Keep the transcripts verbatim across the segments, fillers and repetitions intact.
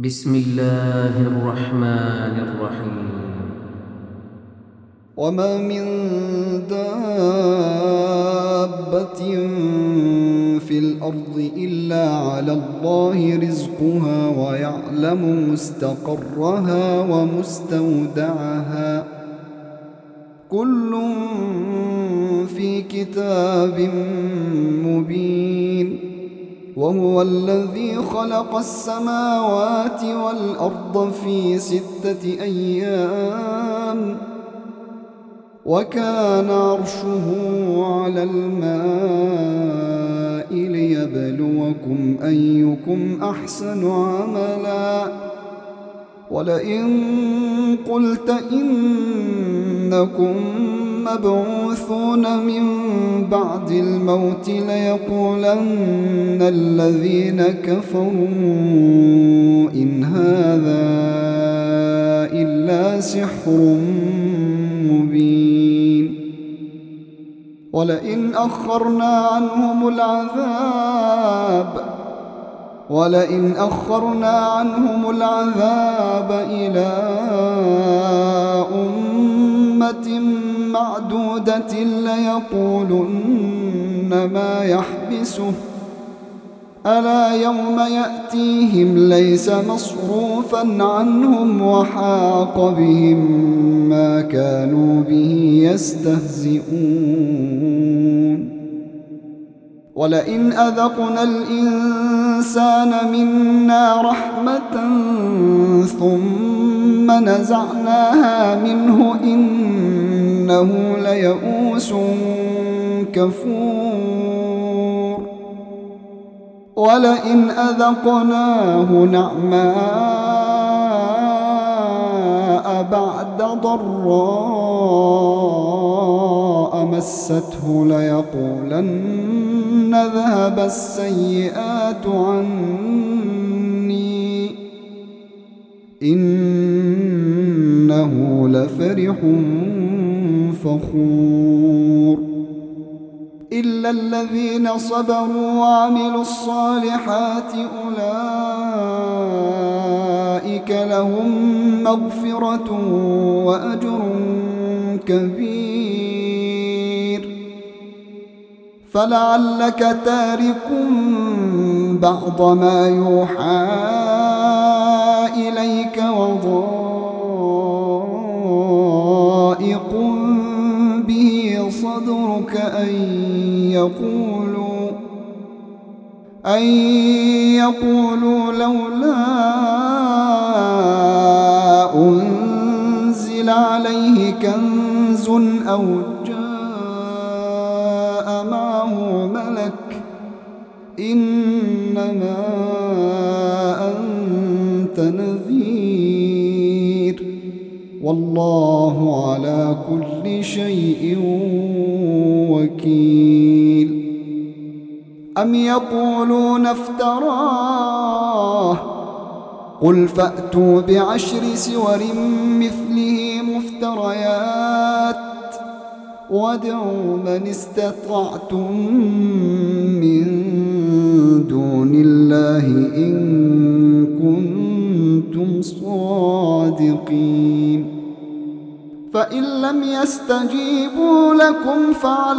بسم الله الرحمن الرحيم. وما من دابة في الأرض إلا على الله رزقها ويعلم مستقرها ومستودعها كل في كتاب مبين. وهو الذي خلق السماوات والأرض في ستة أيام وكان عرشه على الماء ليبلوكم أيكم أحسن عملا. ولئن قلت إنكم مبعوثون من بعد الموت ليقولن الذين كفروا إن هذا إلا سحر مبين. ولئن أخرنا عنهم العذاب ولئن أخرنا عنهم العذاب إلى أمة معدودة ليقولن ما يحبسه ألا يوم يأتيهم ليس مصروفا عنهم وحاق بهم ما كانوا به يستهزئون. ولئن أذقنا الإنسان منا رحمة ثم نزعناها منه إنه ليئوس كفور. ولئن أذقناه نعماء بعد ضراء مسته ليقولن ذهب السيئات عني إنه لفرح فخور. إلا الذين صبروا وعملوا الصالحات أولئك لهم مغفرة وأجر كبير. فلعلك تارك بعض ما يوحى إليك وضائق به صدرك أن يقولوا أن يقولوا لولا أنزل عليه كنز أو جاء معه ملك إنما أنت نذير والله على كل شيء وكيل. أم يقولون افتراه قل فأتوا بعشر سور مثله مفتريات وادعوا من استطعتم من دون الله إن كنتم صادقين. فإن لم يستجيبوا لكم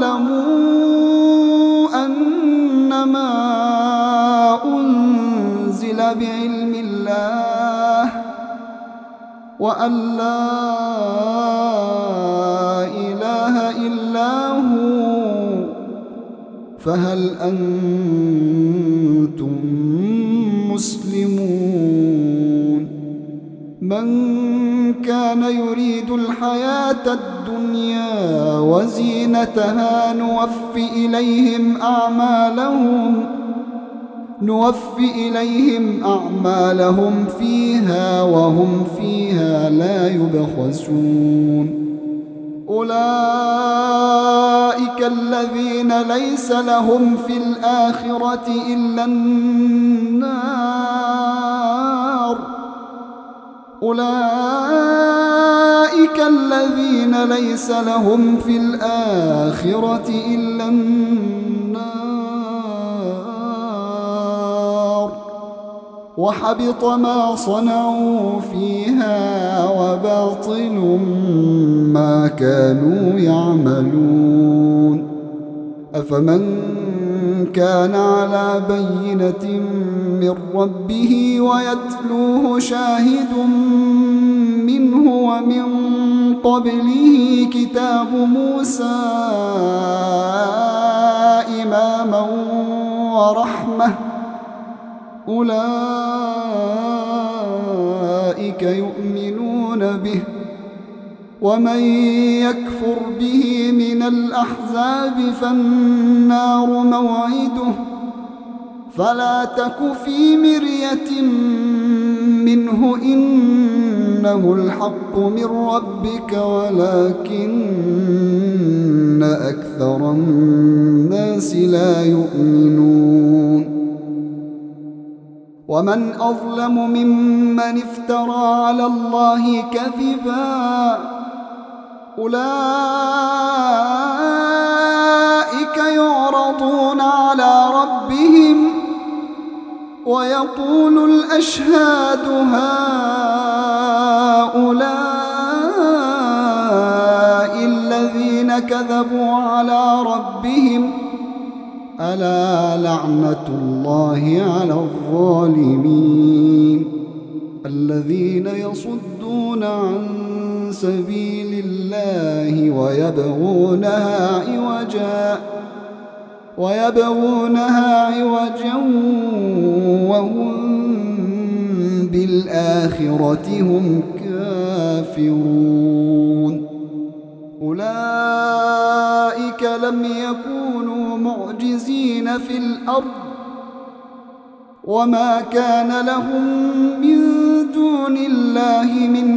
فاعلموا أنما أنزل بعلم الله وأن لا إله إلا هو فهل أنتم مسلمون. من كان يريد الحياة الدنيا وزينتها نوف إليهم أعمالهم نوف إليهم أعمالهم فيها وهم فيها لا يبخسون. أولئك الذين ليس لهم في الآخرة إلا النار أولئك الذين ليس لهم في الآخرة إلا النار وحبط ما صنعوا فيها وباطل ما كانوا يعملون. أفمن كان على بينة من ربه ويتلوه شاهد منه ومن قبله كتاب موسى إماما ورحمة أولئك يؤمنون به، ومن يكفر به من الأحزاب فالنار موعده، فلا تك في مرية منه إنه الحق من ربك ولكن أكثر الناس لا يؤمنون. ومن أظلم ممن افترى على الله كذبا أولئك يعرضون على ربهم ويقول الأشهاد هؤلاء الذين كذبوا على ربهم ألا لعنة الله على الظالمين الذين يصدون عن سبيل الله ويبغونها عوجا ويبغونها عوجا وهم بالآخرة هم كافرون. أولئك لم يكونوا معجزين في الأرض وما كان لهم من دون الله من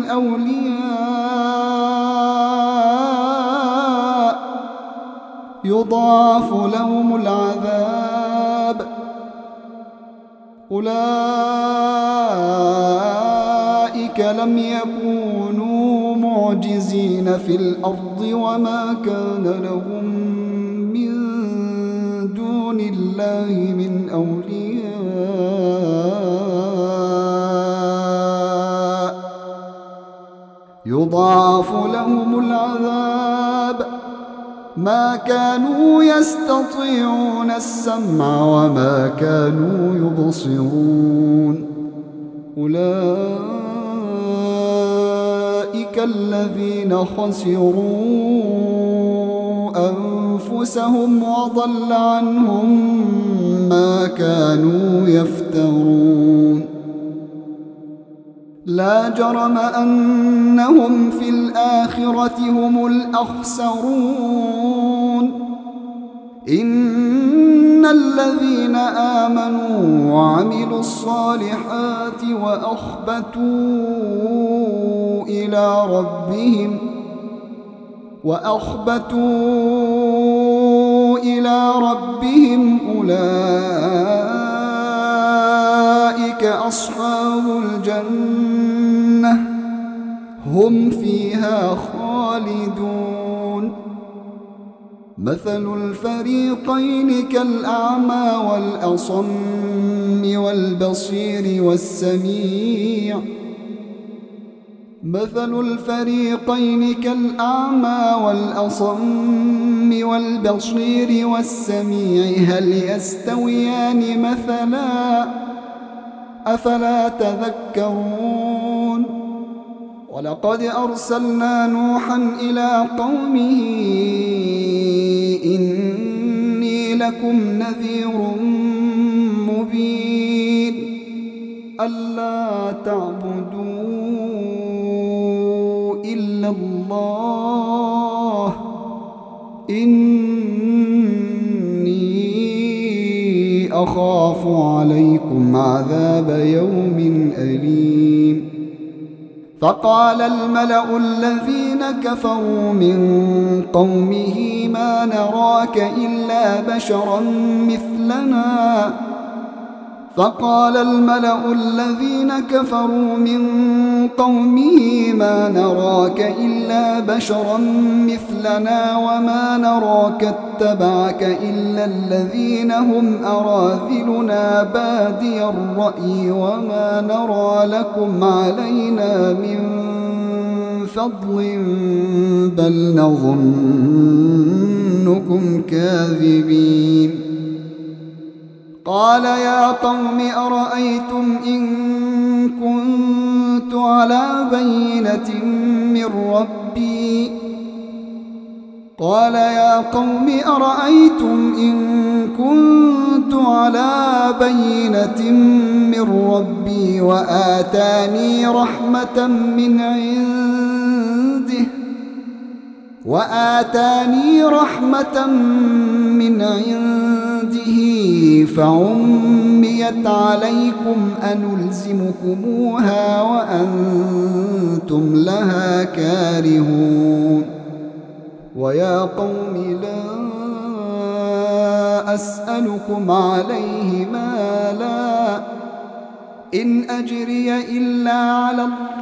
أولياء يضاعف لهم العذاب. أولئك لم يكونوا معجزين في الأرض وما كان لهم من دون الله من أولياء يضاعف لهم العذاب ما كانوا يستطيعون السمع وما كانوا يبصرون. أولئك الذين خسروا أنفسهم وضل عنهم ما كانوا يفترون. لا جرم أنهم في الآخرة هم الأخسرون. إن الذين آمنوا وعملوا الصالحات وأخبتوا إلى ربهم وأخبتوا إلى ربهم أولئك أصحاب الجنة هم فيها خالدون. مثل الفريقين كالأعمى والأصم والبصير والسميع مثل الفريقين كالأعمى والأصم والبصير والسميع هل يستويان مثلا أفلا تذكرون. ولقد أرسلنا نوحا إلى قومه إني لكم نذير مبين ألا تعبدوا إلا الله إني أخاف عليكم عذاب يوم أليم. فقال الملأ الذين كفروا من قومه ما نراك إلا بشرا مثلنا فقال الملأ الذين كفروا من قومه ما نراك إلا بشرا مثلنا وما نراك اتبعك إلا الذين هم أراذلنا بادي الرأي وما نرى لكم علينا من فضل بل نظنكم كاذبين. قال يا قوم أرأيتم إن كنت على بينة من ربي قال يا قوم أرأيتم إن كنت على بينة من ربي وآتاني رحمة من عنده وآتاني رحمة من عنده فعميت عليكم أنلزمكموها وأنتم لها كارهون. ويا قوم لا أسألكم عليه مالا إن أجري إلا على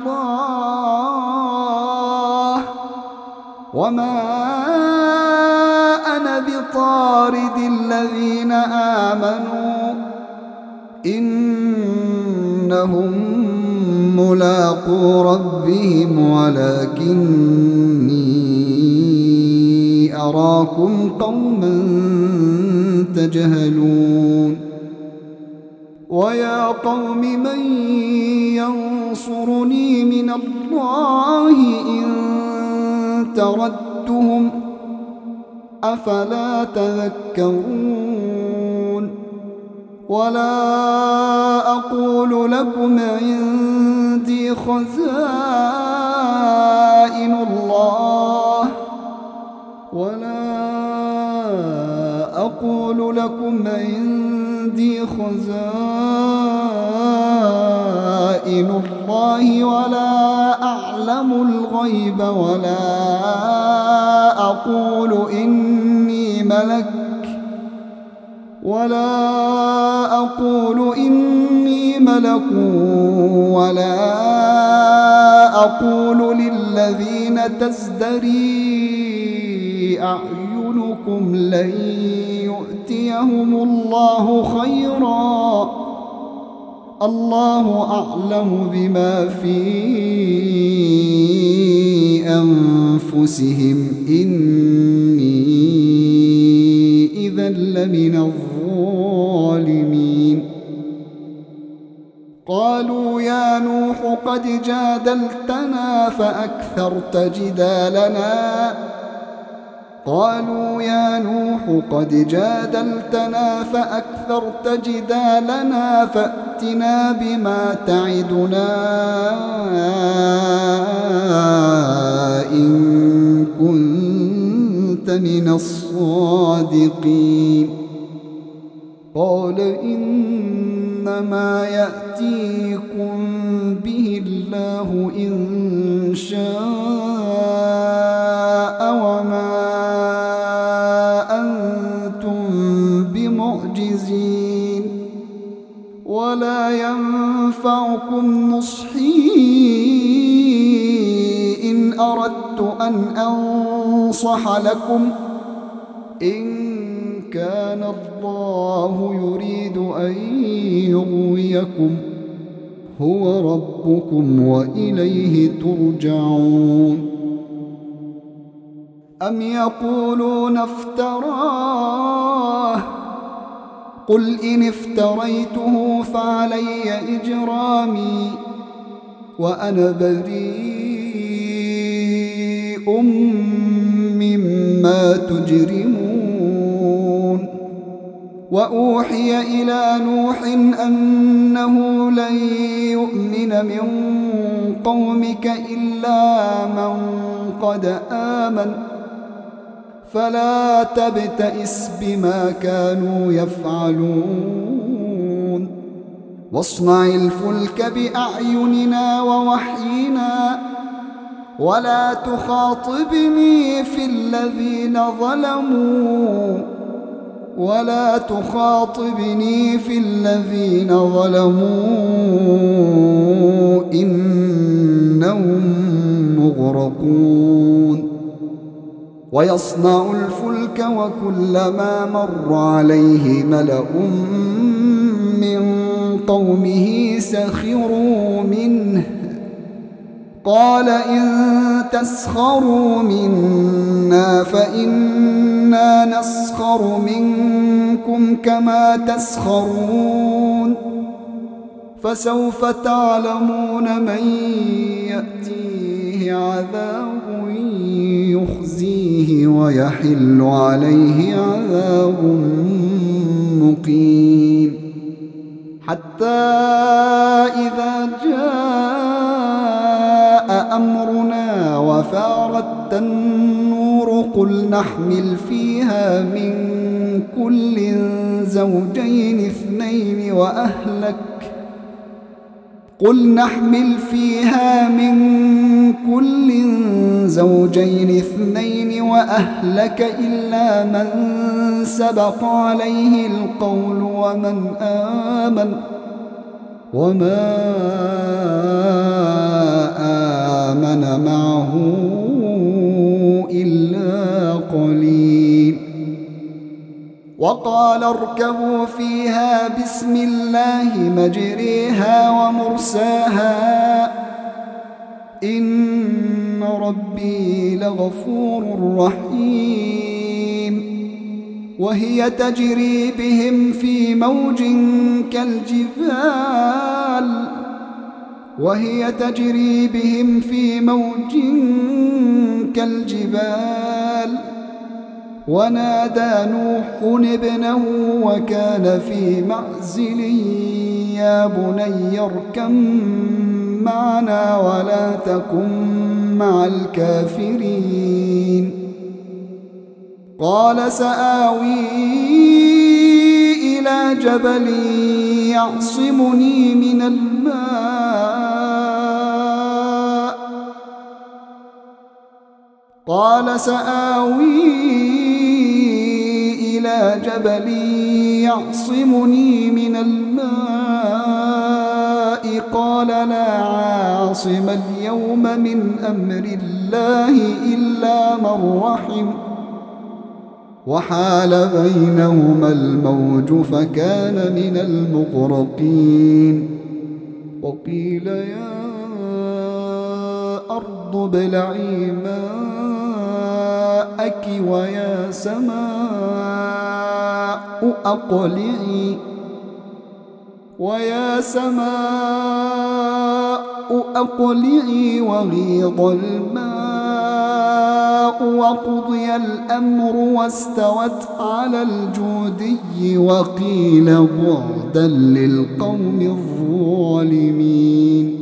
الله وما أنا بطارد الذين آمنوا إنهم ملاقو ربهم ولكني أراكم قوما تجهلون. ويا قوم من ينصرني من الله إن تردتهم أفلا تذكرون. ولا أقول لكم عندي خزائن الله ولا أقول لكم عندي خزائن الله ولا أعلم الغيب ولا أقول إني ملك ولا أقول إني ملك ولا أقول للذين تزدري أعينكم لن يؤتيهم الله خيرا الله أعلم بما في أنفسهم إني إذا لمن الظالمين. قالوا يا نوح قد جادلتنا فأكثرت جدالنا قالوا يا نوح قد جادلتنا فأكثرت جدالنا فأتنا بما تعدنا إن كنت من الصادقين. قال إنما يأتيكم به الله إن شاء وما أنتم بمعجزين ولا ينفعكم نصحي إن أردت أن أنصح لكم إن كان الله يريد أن يغويكم هو ربكم وإليه ترجعون. أم يقولون افتراه قل إن افتريته فعلي إجرامي وأنا بريء مما تجرمون. وأوحي إلى نوح أنه لن يؤمن من قومك إلا من قد آمن فلا تبتئس بما كانوا يفعلون واصنع الفلك بأعيننا ووحينا ولا تخاطبني في الذين ظلموا ولا تخاطبني في الذين ظلموا إنهم مغرقون ويصنع الفلك وكلما مر عليه ملأ من قومه سخروا منه قال إن تسخروا منا فإنا نسخر منكم كما تسخرون فسوف تعلمون من يأتيه عذاب يخزيه ويحل عليه عذاب مقيم حتى إذا جاء أمرنا وفارت النور قل نحمل فيها من كل زوجين اثنين وأهلك قل نحمل فيها من كل زوجين اثنين وأهلك إلا من سبق عليه القول ومن آمن وما آمن معه إلا قليل وقال اركبوا فيها بسم الله مجريها ومرساها إن ربي لغفور رحيم وهي تجري بهم في موج كالجبال وهي تجري بهم في موج كالجبال ونادى نوح ابنه وكان في معزل يا بني اركب معنا ولا تكن مع الكافرين قال سآوي إلى جبل يعصمني من الماء قال سآوي إلى جبل يعصمني من الماء قال لا عاصم اليوم من أمر الله إلا من رحم وحال بينهما الموج فكان من المغرقين وقيل يا أرض ابلعي ماءك ويا سماء أقلعي ويا سماء أقلعي وغيض الماء وقضي الأمر واستوت على الجودي وقيل بعدا للقوم الظالمين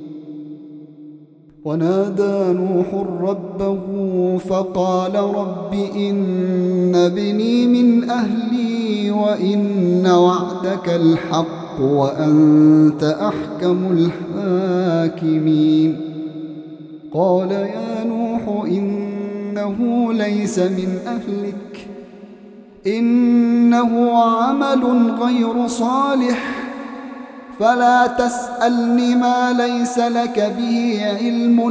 ونادى نوح ربه فقال رب إن ابني من أهلي وإن وعدك الحق وأنت أحكم الحاكمين قال يا نوح إنه ليس من أهلك إنه عمل غير صالح فلا تسألني ما ليس لك به علم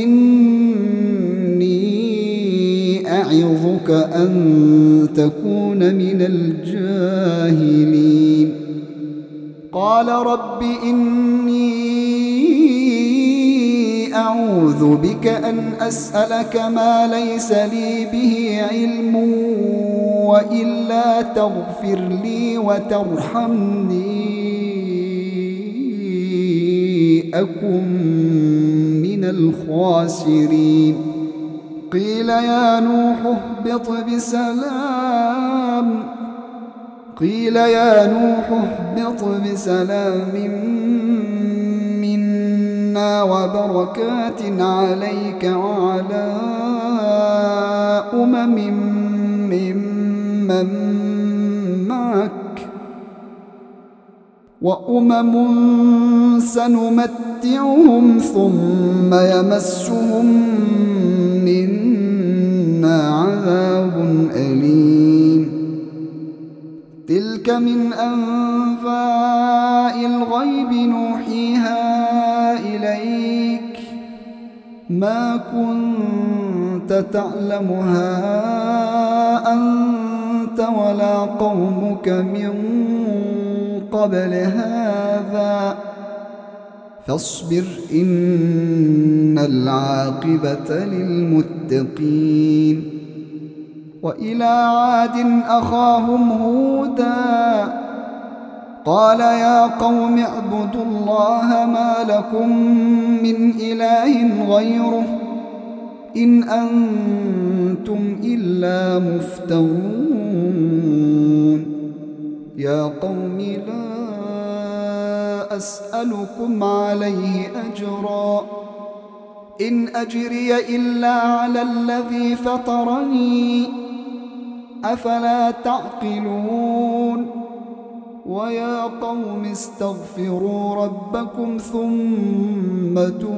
إني أعظك أن تكون من الجاهلين قال رب إني أعوذ بك أن أسألك ما ليس لي به علم وإلا تغفر لي وترحمني أكن من الخاسرين قيل يا نوح اهبط بسلام قيل يا نوح اهبط بسلام منا وبركات عليك وعلى أمم ممن معك وأمم سنمتعهم ثم يمسهم منا عذاب أليم تلك من أنباء الغيب نوحيها إليك ما كنت تعلمها أنت ولا قومك من قبل هذا فاصبر إن العاقبة للمتقين. وإلى عاد أخاهم هودا قال يا قوم اعبدوا الله ما لكم من إله غيره إن أنتم إلا مفترون. يا قوم لا أسألكم عليه أجرا إن أجري إلا على الذي فطرني أفلا تعقلون. ويا قوم استغفروا ربكم ثم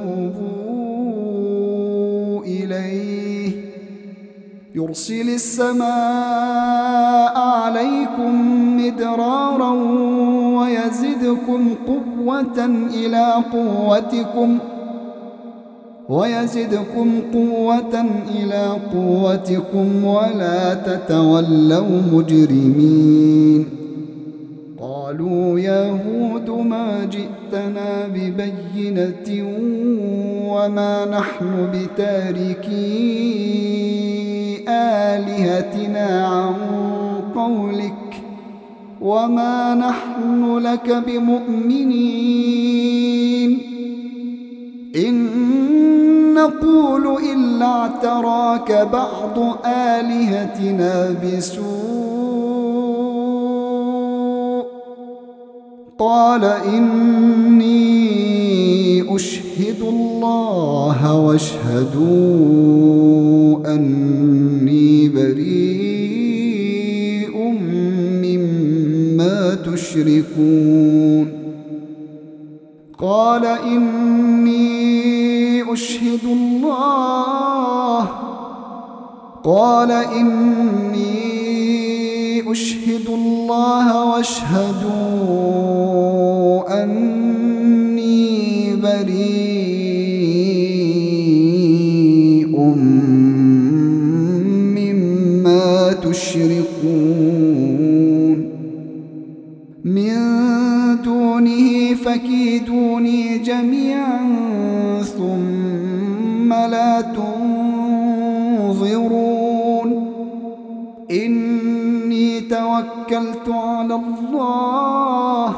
توبوا إليه يرسل السماء عليكم مدرارا ويزدكم قوة إلى قوتكم ويزدكم قوة إلى قوتكم ولا تتولوا مجرمين. قالوا يا هود ما جئتنا ببينة وما نحن بتاركي آلهتنا عن قولك وما نحن لك بمؤمنين إن نقول إلا اعتراك بعض آلهتنا بسوء. قال إني أشهد الله واشهدوا أني بريء مما تشركون. قال إني أشهد الله قال إني أشهد الله واشهدوا أني بريء مما تشركون من دونه فكيدوني جميعا ثم لا تنظرون. إني توكلت على الله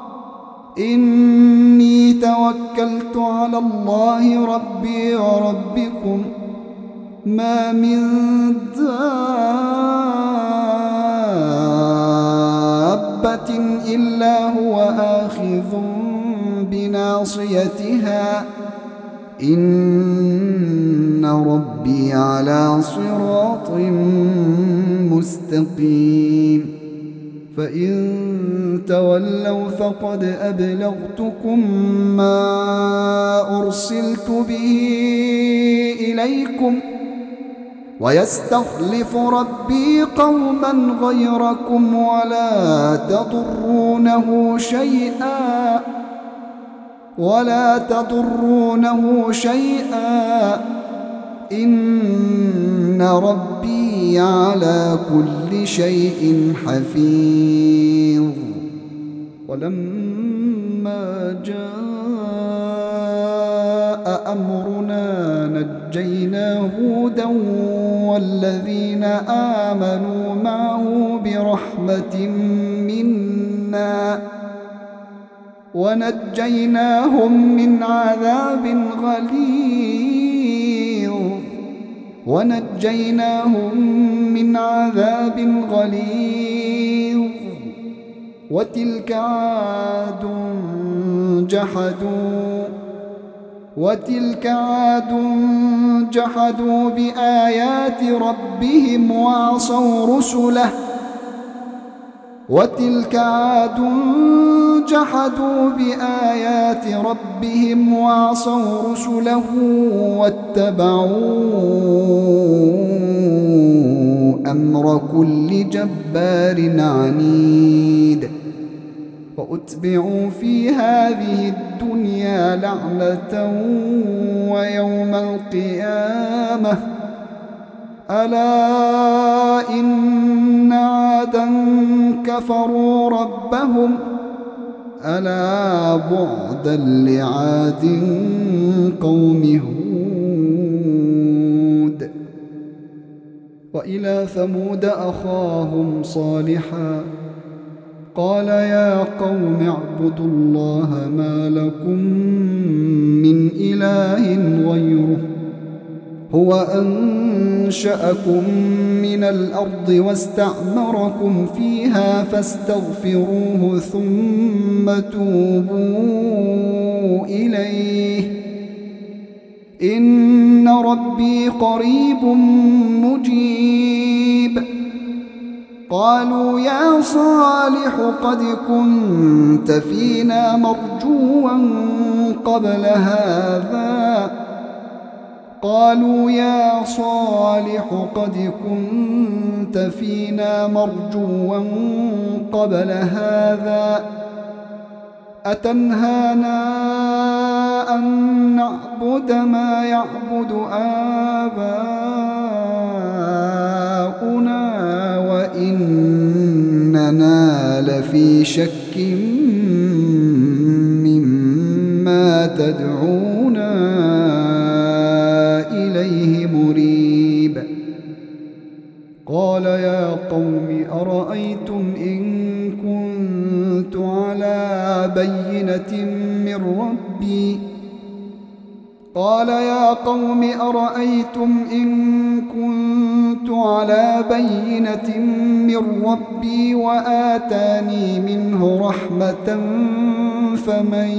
إني توكلت على الله ربي وربكم ما من دابة إلا هو آخذ بناصيتها إن ربي على صراط مستقيم. فإن تولوا فقد أبلغتكم ما أرسلت به إليكم ويستخلف ربي قوما غيركم ولا تضرونه شيئا ولا تضرونه شيئا إن ربي على كل شيء حفيظ. ولما جاء أمرنا نجينا هودا والذين آمنوا معه برحمة منا ونجيناهم من عذاب غليظ ونجيناهم من عذاب غليظ. وتلك عاد جحدوا وتلك عاد جحدوا بآيات ربهم وعصوا رسله وتلك عاد جحدوا بآيات ربهم وعصوا رسله واتبعوا أمر كل جبار عنيد وأتبعوا في هذه الدنيا لعنة ويوم القيامة ألا إن عادا كفروا ربهم ألا بعدا لعاد قوم هود وإلى ثمود أخاهم صالحا قال يا قوم اعبدوا الله ما لكم من إله غيره هو أنشأكم من الأرض واستعمركم فيها فاستغفروه ثم توبوا إليه إن ربي قريب مجيب قالوا يا صالح قد كنت فينا مرجوا قبل هذا قالوا يا صالح قد كنت فينا مرجوا قبل هذا أتنهانا أن نعبد ما يعبد آباؤنا وإننا لفي شك مما تدعونا إليه مريب قال يا قوم أرأيتم إن كنت على بينة من ربي قال يا قوم أرأيتم إن كنت على بينة من ربي وآتاني منه رحمة فمن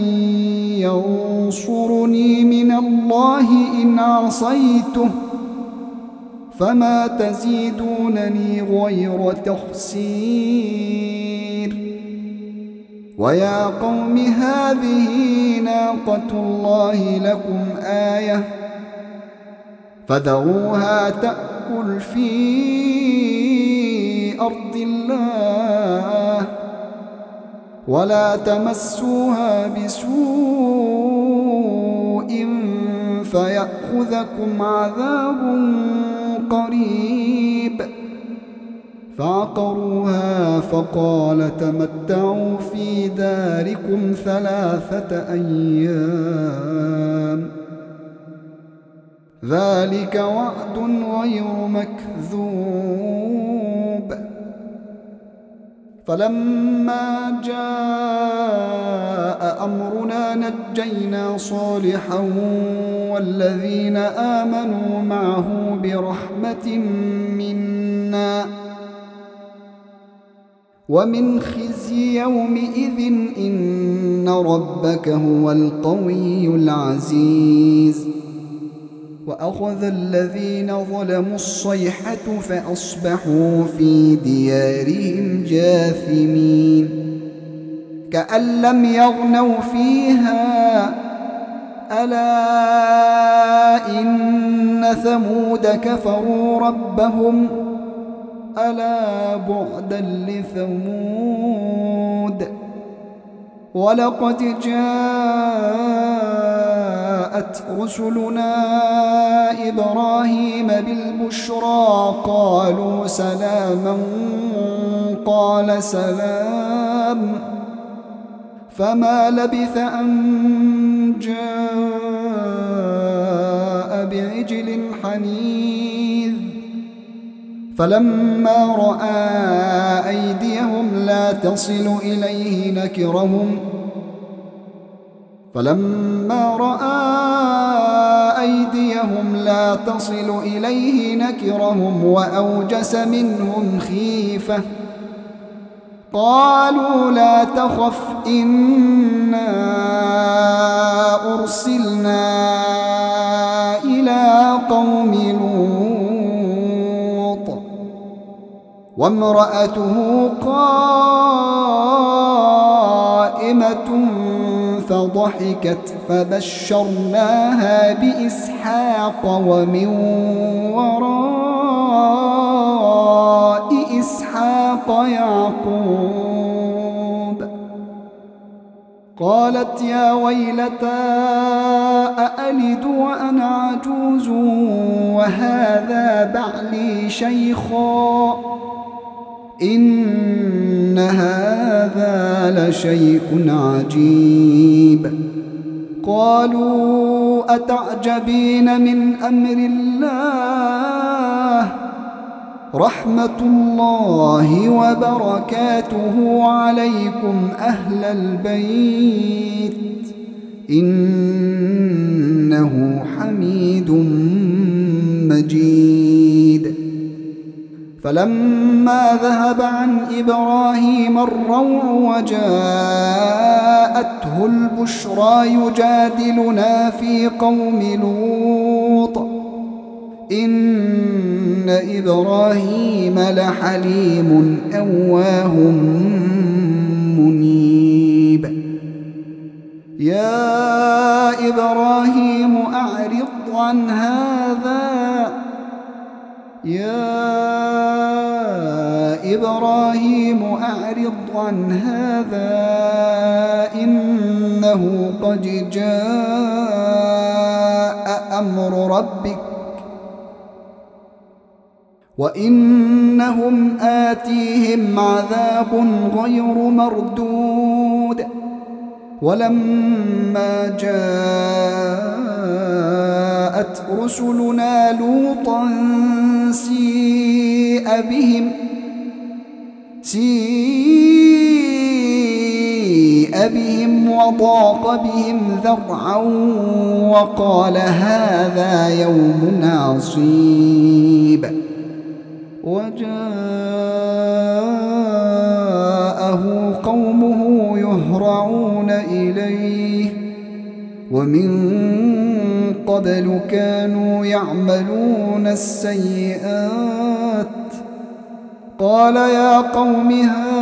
ينصرني من الله إن عصيته فما تزيدونني غير تخسير ويا قوم هذه ناقة الله لكم آية فذروها تأكل في أرض الله ولا تمسوها بسوء فيأخذكم عذاب قريب فعقروها فقال تمتعوا في داركم ثلاثة أيام ذلك وعد غير مكذوب فلما جاء أمرنا نجينا صالحا والذين آمنوا معه برحمة منا ومن خزي يومئذ إن ربك هو القوي العزيز وأخذ الذين ظلموا الصيحة فأصبحوا في ديارهم جاثمين كأن لم يغنوا فيها ألا إن ثمود كفروا ربهم ألا بعدا لثمود ولقد جاءت رسلنا إبراهيم بالبشرى قالوا سلاما قال سلام فما لبث أن جاء بعجل حنيذ فلما رأى أيديهم لا تصل إليه نكرهم فلما رأى أيديهم لا تصل إليه نكرهم وأوجس منهم خيفة قالوا لا تخف إنا أرسلنا إلى قوم لوط وامرأته قائمة فضحكت ضحكت فبشرناها بإسحاق ومن وراء إسحاق يعقوب. قالت يا ويلتى أألد وأنا عجوز وهذا بعلي شيخا إن هذا لشيء عجيب. قالوا أتعجبين من أمر الله رحمة الله وبركاته عليكم أهل البيت إنه حميد مجيد. فلما ذهب عن إبراهيم الروع وجاءته البشرى يجادلنا في قوم لوط إن إبراهيم لحليم أواه منيب. يا إبراهيم أعرض عن هذا يا إبراهيم أعرض عن هذا إنه قد جاء أمر ربك وإنهم آتيهم عذاب غير مردود. ولما جاءت رسلنا لوطا سيء بهم سيء بهم وضاق بهم ذرعا وقال هذا يوم عصيب. وجاءه قومه يهرعون إليه ومن قبل كانوا يعملون السيئات. قال يا قوم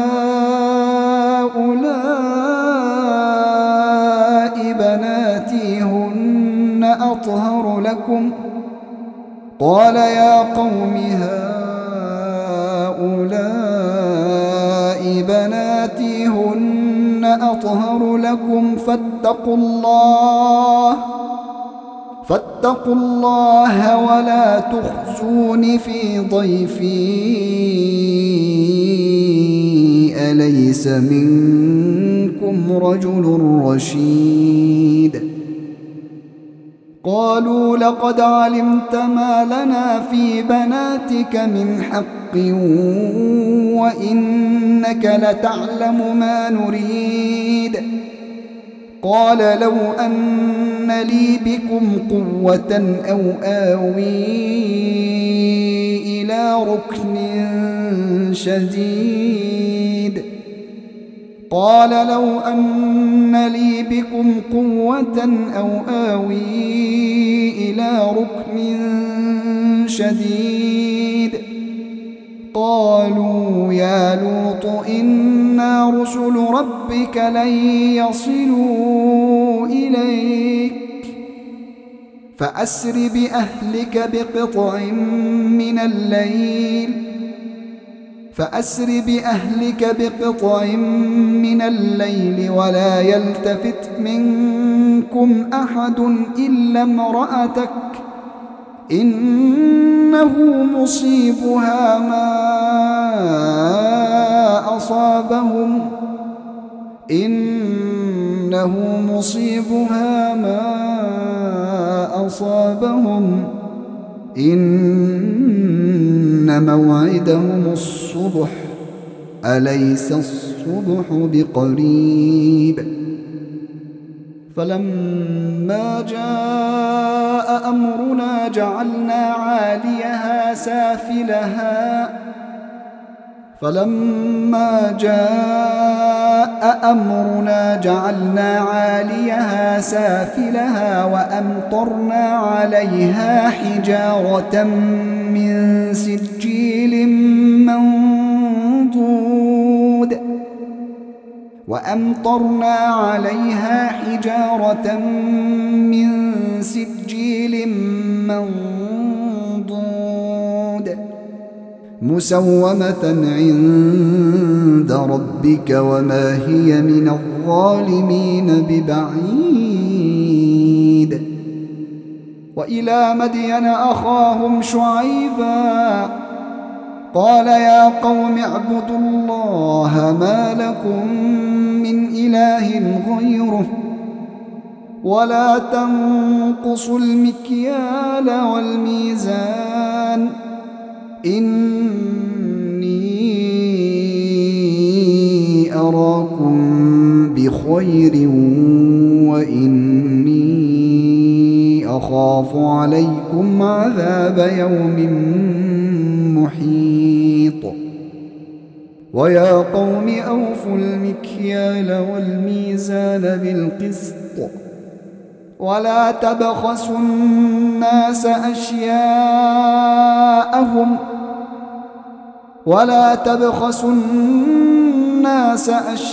هؤلاء بناتي هن أطهر لكم قال يا قوم هؤلاء بناتي هن أطهر لكم فاتقوا الله فاتقوا الله ولا تخزون في ضيفي أليس منكم رجل رشيد. قالوا لقد علمت ما لنا في بناتك من حق وإنك لتعلم ما نريد. قال لو أن لي بكم قوة أو آوي إلى ركن شديد. قال لو أن لي بكم قوة أو آوي إلى ركن شديد. قالوا يا لوط إنا رسل ربك لن يصلوا إليك فأسر بأهلك بقطع من الليل فأسر بأهلك بقطع من الليل ولا يلتفت منكم أحد إلا امرأتك إنه مصيبها ما أصابهم إنه مصيبها ما أصابهم إن موعدهم الصبح أليس الصبح بقريب. فلما جاء أمرنا جعلنا عاليها سافلها فلما جاء أمرنا جعلنا عاليها سافلها وأمطرنا عليها حجارة من سجيل منضود وأمطرنا عليها حجارة من سجيل منضود مسومة عند ربك وما هي من الظالمين ببعيد. وإلى مدين أخاهم شعيبا قال يا قوم اعبدوا الله ما لكم من إله غيره ولا تنقصوا المكيال والميزان إني أراكم بخير وإني أخاف عليكم عذاب يوم محيط. ويا قوم أوفوا المكيال والميزان بالقسط ولا تبخسوا الناس أشياءهم ولا تبخسوا الناس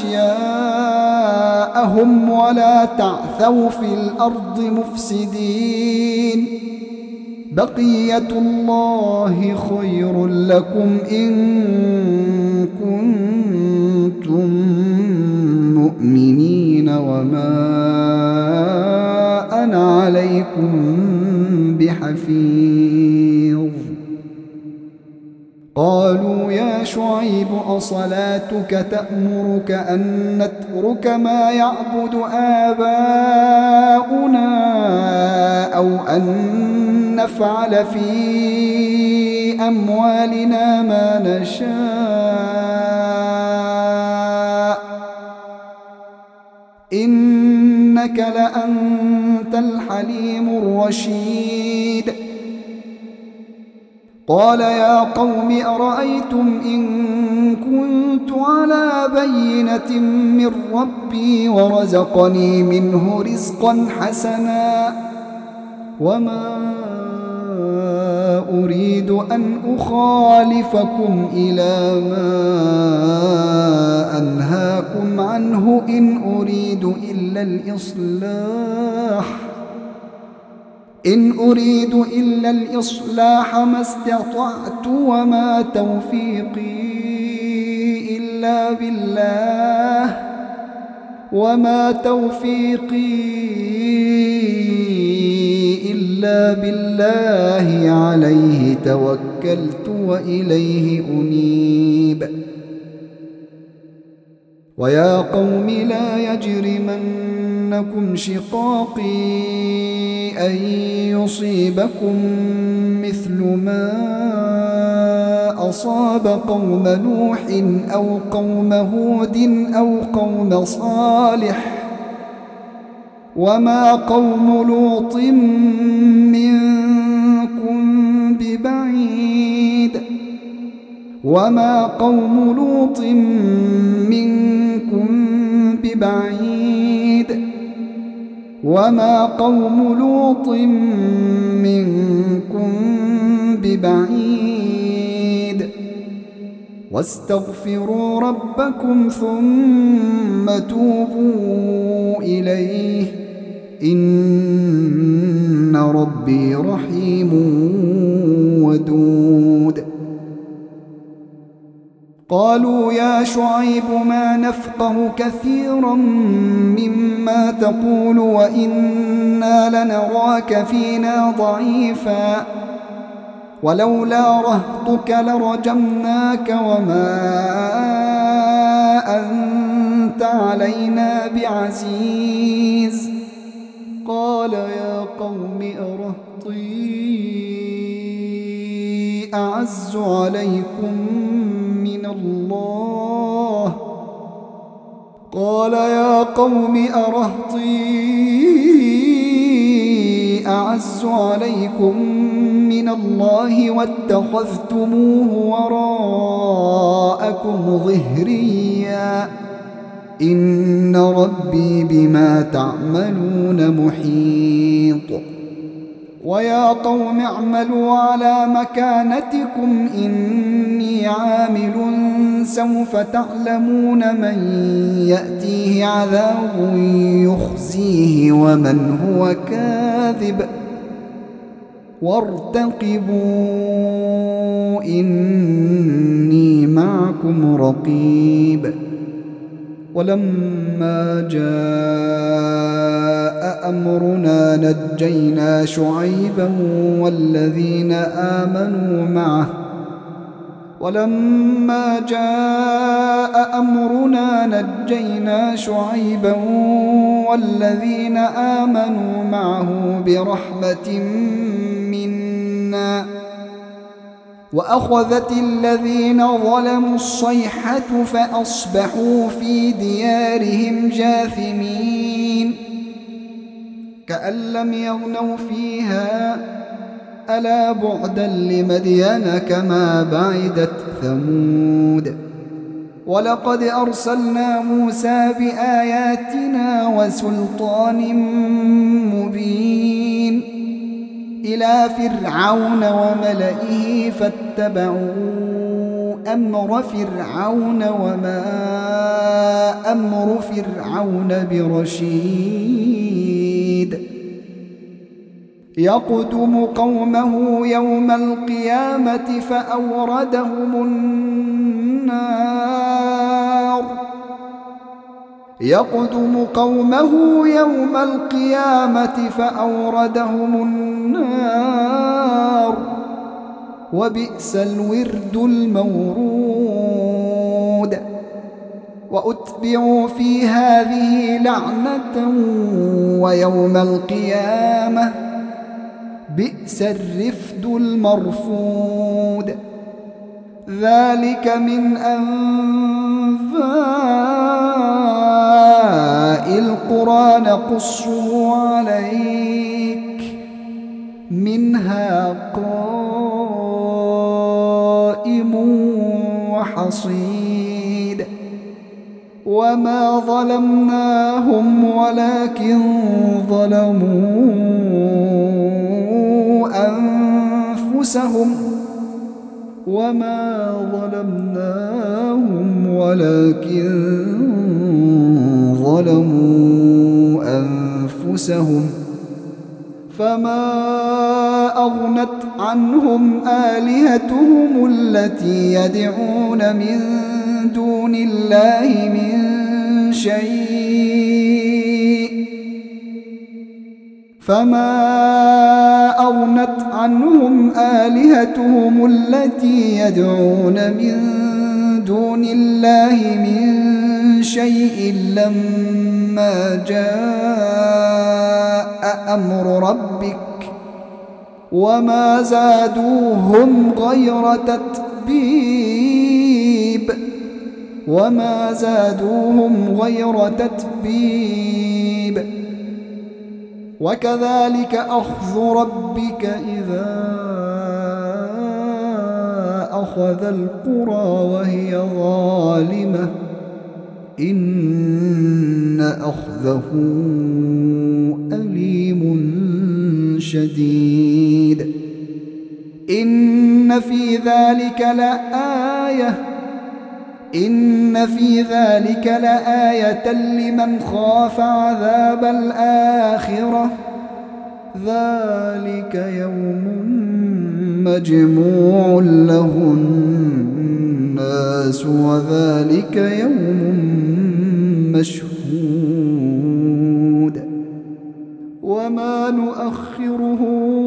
أشياءهم ولا تعثوا في الأرض مفسدين. بقية الله خير لكم إن كنتم مؤمنين وما أنا عليكم بحفيظ. قالوا يا شعيب أصلاتك تأمرك أن نترك ما يعبد آباؤنا أو أن نفعل في أموالنا ما نشاء إنك لأنت الحليم الرشيد. قال يا قوم أرأيتم إن كنت على بينة من ربي ورزقني منه رزقا حسنا وما أريد أن أخالفكم إلى ما أنهاكم عنه إن أريد إلا الإصلاح إن أريد إلا الإصلاح ما استطعت وما توفيقي إلا بالله وما توفيقي إلا بالله عليه توكلت وإليه أنيب. ويا قوم لا يجرمنكم شقاقي أن يصيبكم مثل ما أصاب قوم نوح أو قوم هود أو قوم صالح وما قوم لوط منكم ببعيد وما قوم لوط منكم ببعيد وما قوم لوط منكم ببعيد. واستغفروا ربكم ثم توبوا إليه إن ربي رحيم ودود. قالوا يا شعيب ما نفقه كثيرا مما تقول وإنا لنراك فينا ضعيفا ولولا رهطك لرجمناك وما أنت علينا بعزيز. قال يا قوم أرهطي أعز عليكم من الله قال يا قوم أرهطي أعز عليكم من الله واتخذتموه وراءكم ظهريا إن ربي بما تعملون محيط. ويا قوم اعملوا على مكانتكم إني عامل سوف تعلمون من يأتيه عذاب يخزيه ومن هو كاذب وارتقبوا إني معكم رقيب. ولما جاء أمرنا نجينا شعيبا والذين آمنوا معه ولما جاء أمرنا نجينا شعيبا والذين آمنوا معه برحمة منا وأخذت الذين ظلموا الصيحة فأصبحوا في ديارهم جاثمين كأن لم يغنوا فيها ألا بعدا لمدين كما بعدت ثمود. ولقد أرسلنا موسى بآياتنا وسلطان مبين إلى فرعون وملئه فاتبعوا أمر فرعون وما أمر فرعون برشيد يقدم قومه يوم القيامة فأوردهم النار يقدم قومه يوم القيامة فأوردهم النار وبئس الورد المورود. وأتبعوا في هذه لعنة ويوم القيامة بئس الرفد المرفود. ذلك من أنباء القرى نقصه عليك منها قائم وحصيد. وما ظلمناهم ولكن ظلموا أنفسهم وما ظلمناهم ولكن ظلموا أنفسهم فما أغنت عنهم آلهتهم التي يدعون من دون الله من شيء فما أغنت عنهم آلهتهم التي يدعون من دون الله من شيء لما جاء أمر ربك وما زادوهم غير تتبيب وما زادوهم غير تتبيب. وكذلك أخذ ربك إذا أخذ القرى وهي ظالمة إن أخذه أليم شديد. إن في ذلك لآية إن في ذلك لآية لمن خاف عذاب الآخرة ذلك يوم مجموع له الناس وذلك يوم مشهود وما نؤخره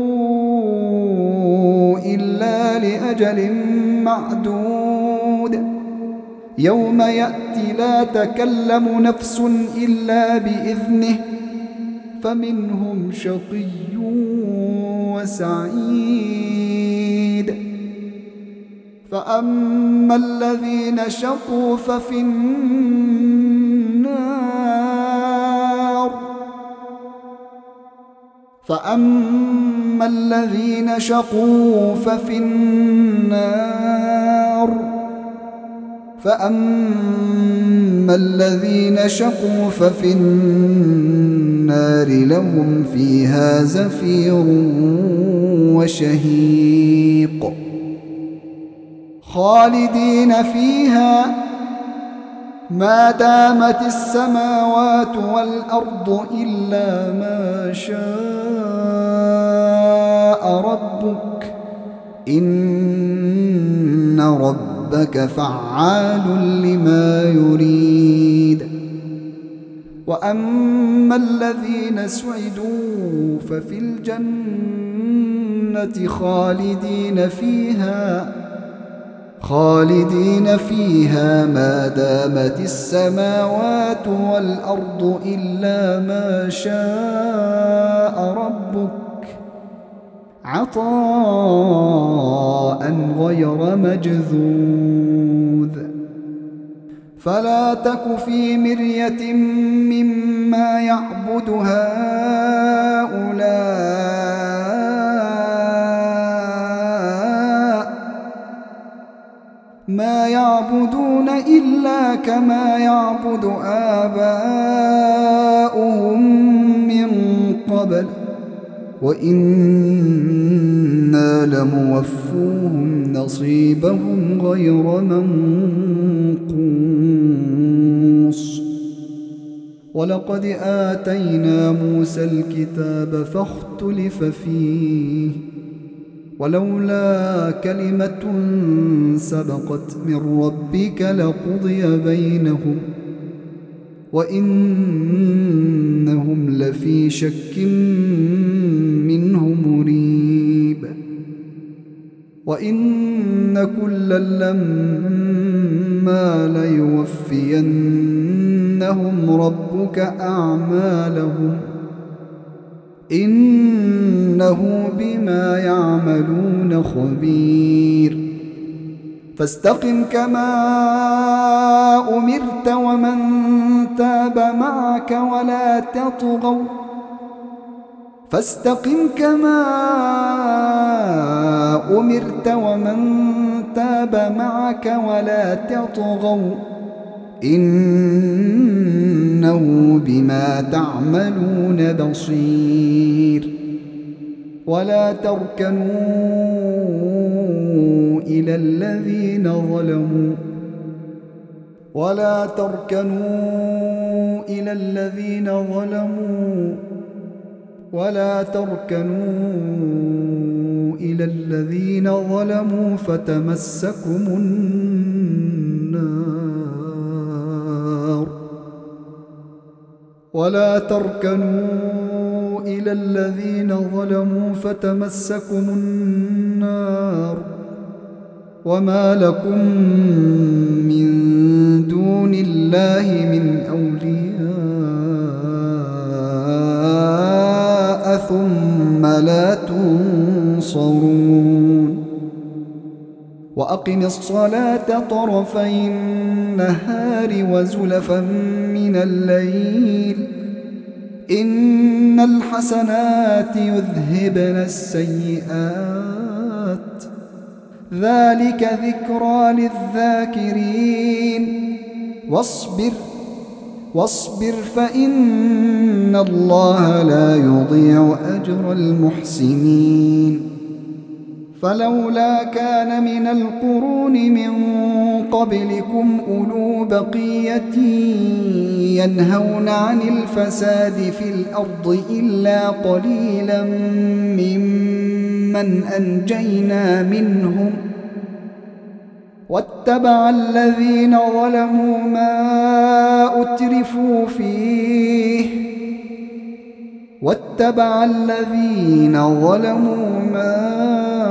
إلا لأجل معدود يوم يأتي لا تكلم نفس إلا بإذنه فمنهم شقي وسعيد. فأما الذين شقوا ففي النار فأما الذين شقوا ففي النار فأما الذين شقوا ففي النار لهم فيها زفير وشهيق خالدين فيها ما دامت السماوات والأرض إلا ما شاء ربك إن ربك فعال لما يريد. وأما الذين سعدوا ففي الجنة خالدين فيها خالدين فيها ما دامت السماوات والأرض إلا ما شاء ربك عطاء غير مجذوذ. فلا تك في مرية مما يعبد هؤلاء ما يعبدون إلا كما يعبد آباؤهم من قبل وإنا لموفوهم نصيبهم غير منقوص. ولقد آتينا موسى الكتاب فاختلف فيه ولولا كلمة سبقت من ربك لقضي بينهم وإنهم لفي شك منه مريب. وإن كلا لما ليوفينهم ربك أعمالهم إنه بما يعملون خبير. فاستقم كما أمرت ومن تاب معك ولا تطغوا فاستقم كما أمرت ومن تاب معك ولا تطغوا إنه بما تعملون بصير. ولا تركنوا إلى الذين ظلموا ولا تركنوا إلى الذين ظلموا ولا تركنوا إلى الذين ظلموا فتمسكم النار ولا تركنوا إلى الذين ظلموا فتمسكم النار وما لكم من دون الله من أولياء ثم لا تنصرون. وأقم الصلاة طرفي النهار وزلفا من الليل إن الحسنات يذهبن السيئات ذلك ذكرى للذاكرين. واصبر واصبر فإن الله لا يضيع أجر المحسنين. فلولا كان من القرون من قبلكم أولو بقية ينهون عن الفساد في الأرض إلا قليلا ممن أنجينا منهم واتبع الذين ظلموا ما أترفوا فيه واتبع الذين ظلموا ما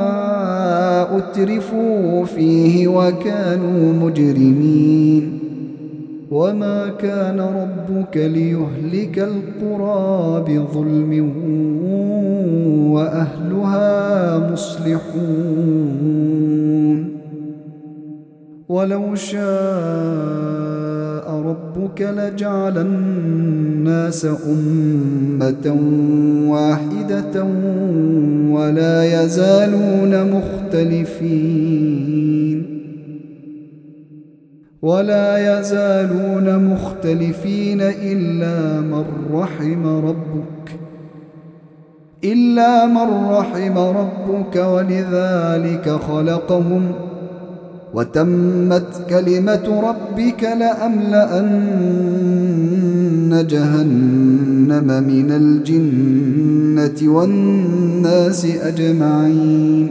أترفوا فيه وكانوا مجرمين. وما كان ربك ليهلك القرى بظلم وأهلها مصلحون. ولو شاء ربك لجعل الناس أمة واحدة ولا يزالون مختلفين ولا يزالون مختلفين إلا من رحم ربك إلا من رحم ربك ولذلك خلقهم وتمت كلمة ربك لأملأن جهنم من الجنة والناس أجمعين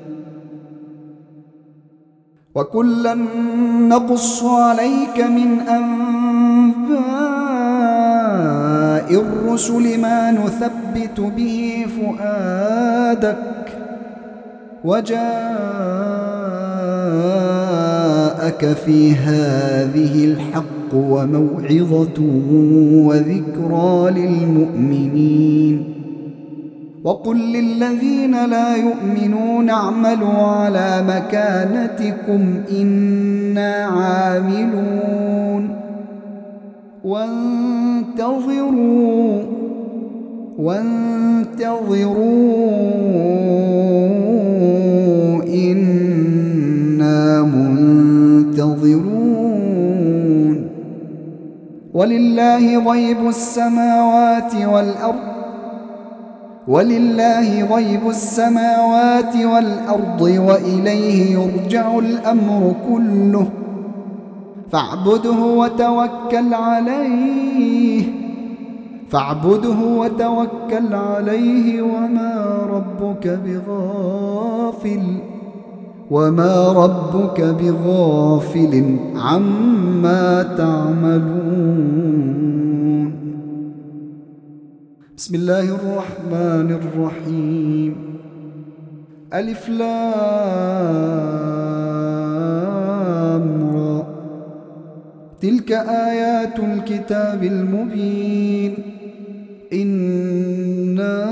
وكلا نقص عليك من أنباء الرسل ما نثبت به فؤادك وجاءك في هذه الحق وموعظة وذكرى للمؤمنين وقل للذين لا يؤمنون اعملوا على مكانتكم إنا عاملون وانتظروا وانتظروا إنا منتظرون ولله غيب السماوات والأرض ولله غيب السماوات والأرض وإليه يرجع الأمر كله فاعبده وتوكل عليه فاعبده وتوكل عليه وما ربك بغافل وما ربك بغافل عما تعملون. بسم الله الرحمن الرحيم. ألف لام را تلك آيات الكتاب المبين إنا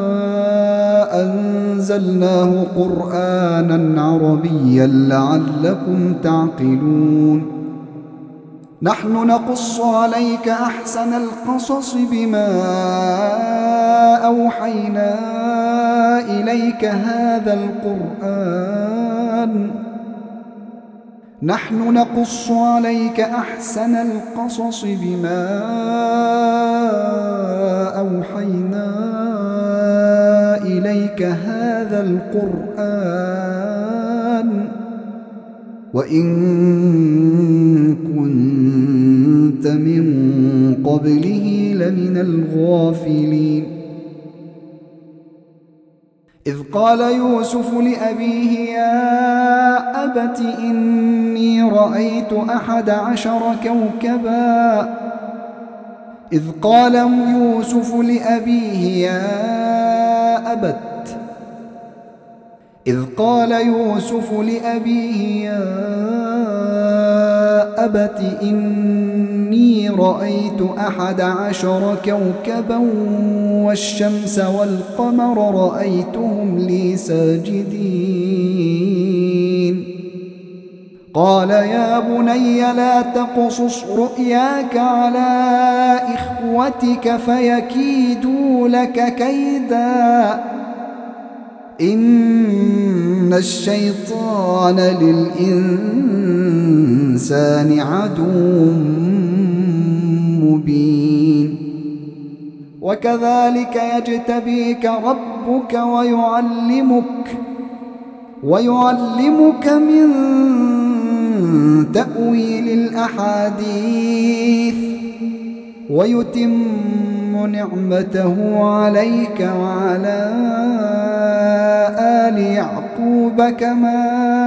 أنزلناه قرآنا عربيا لعلكم تعقلون. نحن نقص عليك أحسن القصص بما أوحينا إليك هذا القرآن نحن نقص عليك أحسن القصص بما أوحينا إليك هذا القرآن وإن كنت من قبله لمن الغافلين. إذ قال يوسف لأبيه يا أبت إني رأيت أحد عشر كوكبا إذ قال يوسف لأبيه يا أبت إذ قال يوسف لأبيه يا أبت إني رأيت أحد عشر كوكبا والشمس والقمر رأيتهم لي ساجدين. قال يا بني لا تقصص رؤياك على إخوتك فيكيدوا لك كيدا إن الشيطان للإنسان عدو مبين. وكذلك يجتبيك ربك ويعلمك ويعلمك من تأويل الأحاديث ويتم نعمته عليك وعلى آل يعقوب كما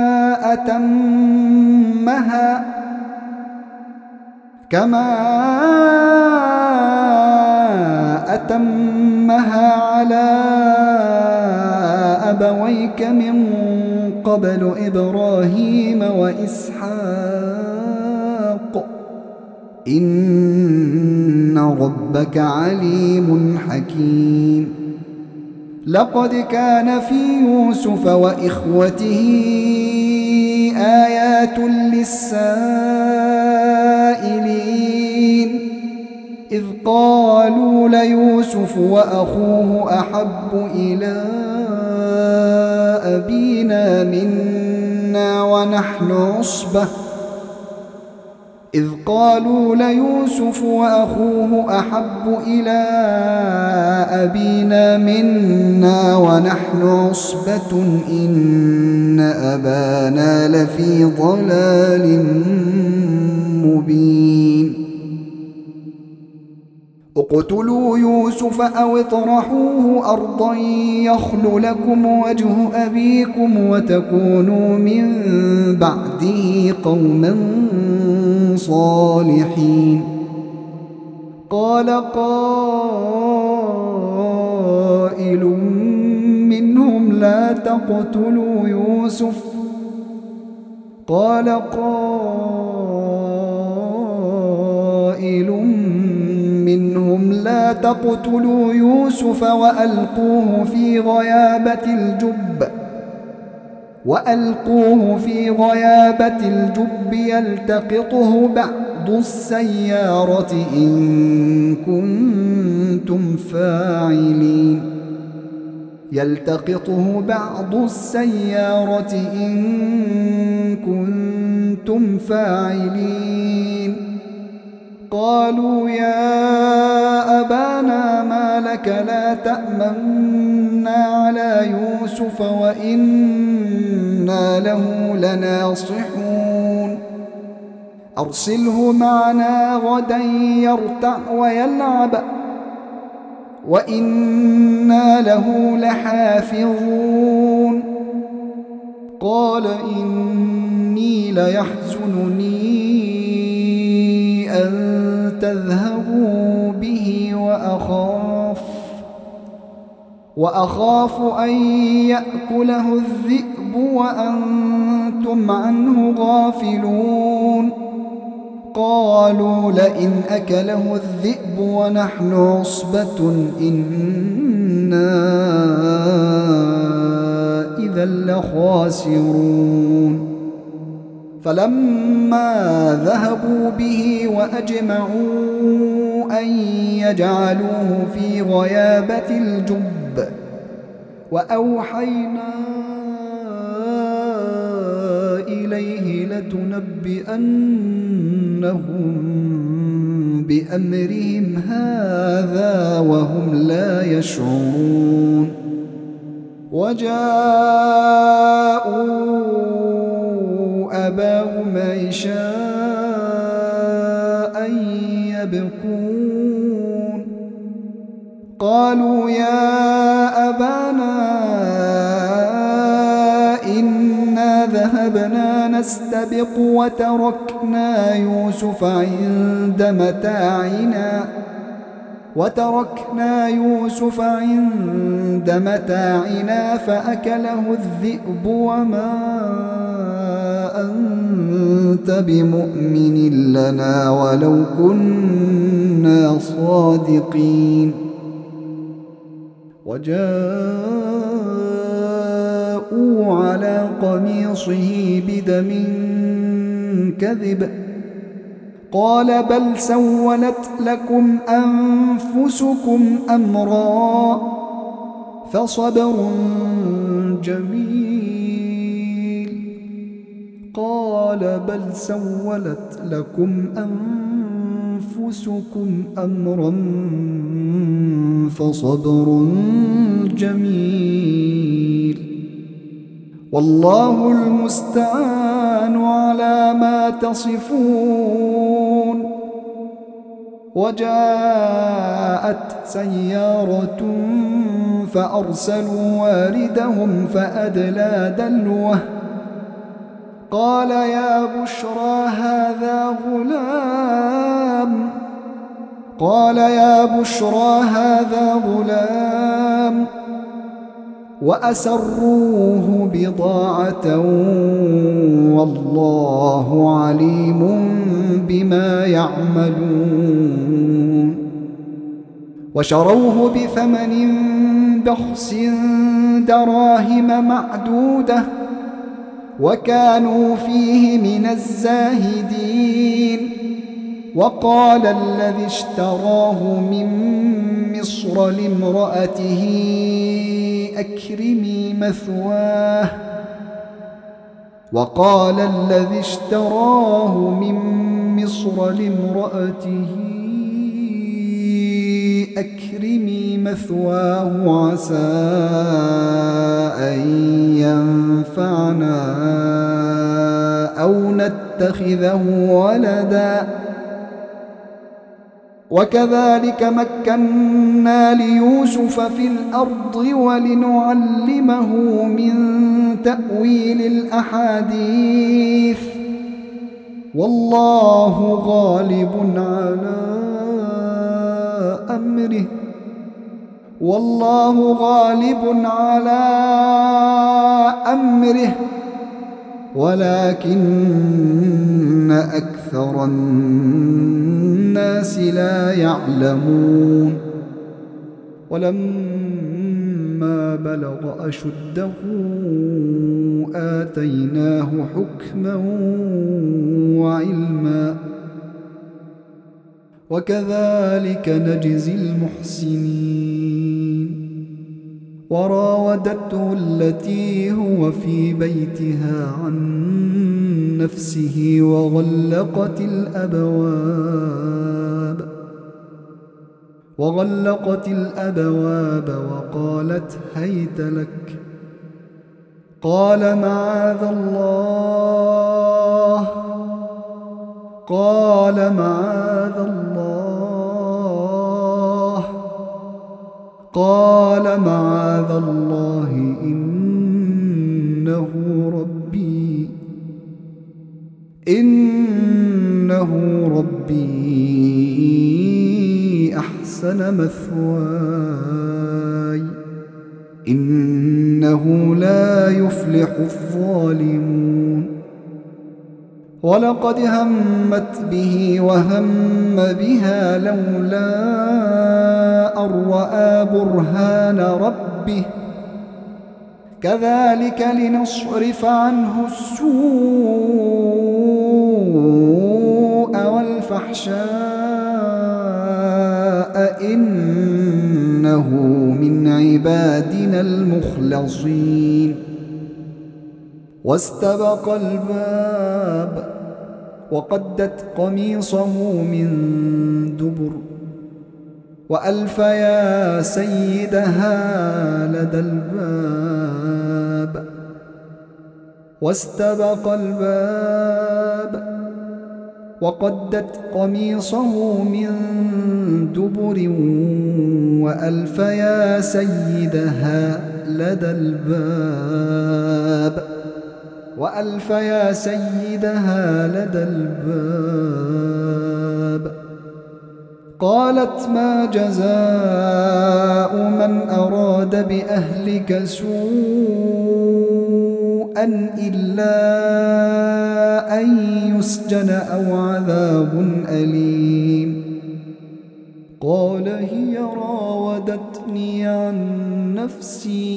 أتمها كما أتمها على أبويك من قبل إبراهيم وإسحاق إن ربك عليم حكيم. لقد كان في يوسف وإخوته آيات للسائلين إذ قالوا ليوسف وأخوه أحب إلى أبينا منا ونحن عصبة إذ قالوا ليوسف وأخوه أحب إلى أبينا منا ونحن عصبة إن أبانا لفي ضلال مبين اقتلوا يوسف أو اطرحوه أرضا يخل لكم وجه أبيكم وتكونوا من بعده قوما صالحين قال قائل منهم لا تقتلوا يوسف قال قائل منهم لا تقتلوا يوسف وألقوه في غيابة الجب وألقوه في غيابة الجب يلتقطه بعض السيارة إن كنتم فاعلين يلتقطه بعض السيارة إن كنتم فاعلين قالوا يا أبانا ما لك لا تأمنا على يوسف وإنا له لناصحون أرسله معنا غدا يرتع ويلعب وإنا له لحافظون قال إني ليحزنني أن تذهبوا به وأخاف وأخاف أن يأكله الذئب وأنتم عنه غافلون قالوا لئن أكله الذئب ونحن عصبة إنا إذا لخاسرون فلما ذهبوا به وأجمعوا أن يجعلوه في غيابة الجب وأوحينا إليه لتنبئنهم بأمرهم هذا وهم لا يشعرون وجاءوا أباهم عشاء يبكون قالوا يا أبانا إنا ذهبنا نستبق وتركنا يوسف عند متاعنا وتركنا يوسف عند متاعنا فأكله الذئب وما أنت بمؤمن لنا ولو كنا صادقين وجاءوا على قميصه بدم كذب قال بل سولت لكم أنفسكم أمرا فصبر جميل قال بل سولت لكم أنفسكم أمرا فصبر جميل والله المستعان على ما تصفون وجاءت سيارة فأرسلوا واردهم فأدلى دلوه قال يا بشرى هذا غلام قال يا بشرى هذا غلام وأسروه بضاعة والله عليم بما يعملون وشروه بثمن بخس دراهم معدودة وكانوا فيه من الزاهدين وقال الذي اشتراه من مصر لامرأته أكرمي مثواه وقال الذي اشتراه من مصر لامرأته أكرمي مثواه عسى أن ينفعنا أو نتخذه ولدا وكذلك مكنا ليوسف في الأرض ولنعلمه من تأويل الأحاديث والله غالب على أمره والله غالب على أمره ولكن أكثر الناس لا يعلمون ولما بلغ أشده آتيناه حكما وعلما وكذلك نجزي المحسنين وراودته التي هو في بيتها عن نفسه وغلقت الأبواب وغلقت الأبواب وقالت هيت لك قال معاذ الله قال معاذ الله قال معاذ الله إنه ربي إنه ربي أحسن مثواي إنه لا يفلح الظالمون ولقد همت به وهم بها لولا أن رأى برهان ربه كذلك لنصرف عنه السوء والفحشاء إنه من عبادنا المخلصين واستبق الباب وقدت قميصه من دبر وألف يا سيدها لدى الباب واستبق الباب وقدت قميصه من دبر وألف يا سيدها لدى الباب وألف يا سيدها لدى الباب قالت ما جزاء من أراد بأهلك سوءا إلا أن يسجن أو عذاب أليم قال هي راودتني عن نفسي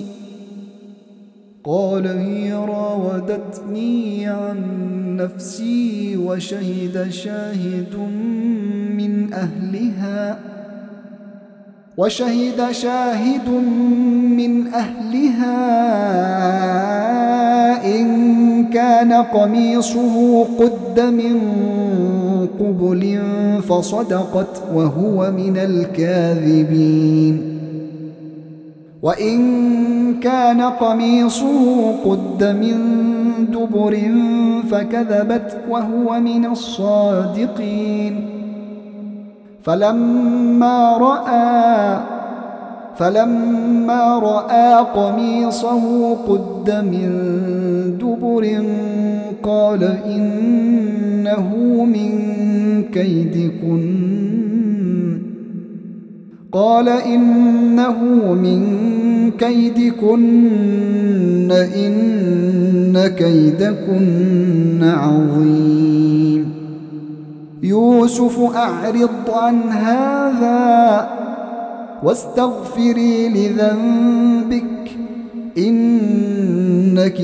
قال هي راودتني عن نفسي وشهد شاهد من أهلها وشهد شاهد من أهلها إن كان قميصه قد من قبل فصدقت وهو من الكاذبين وإن كان قميصه قد من دبر فكذبت وهو من الصادقين فلما رأى فلما رأى قميصه قد من دبر قال إنه من كيدكن قال إنه من كيدكن إن كيدكن عظيم يوسف أعرض عن هذا واستغفري لذنبك إنك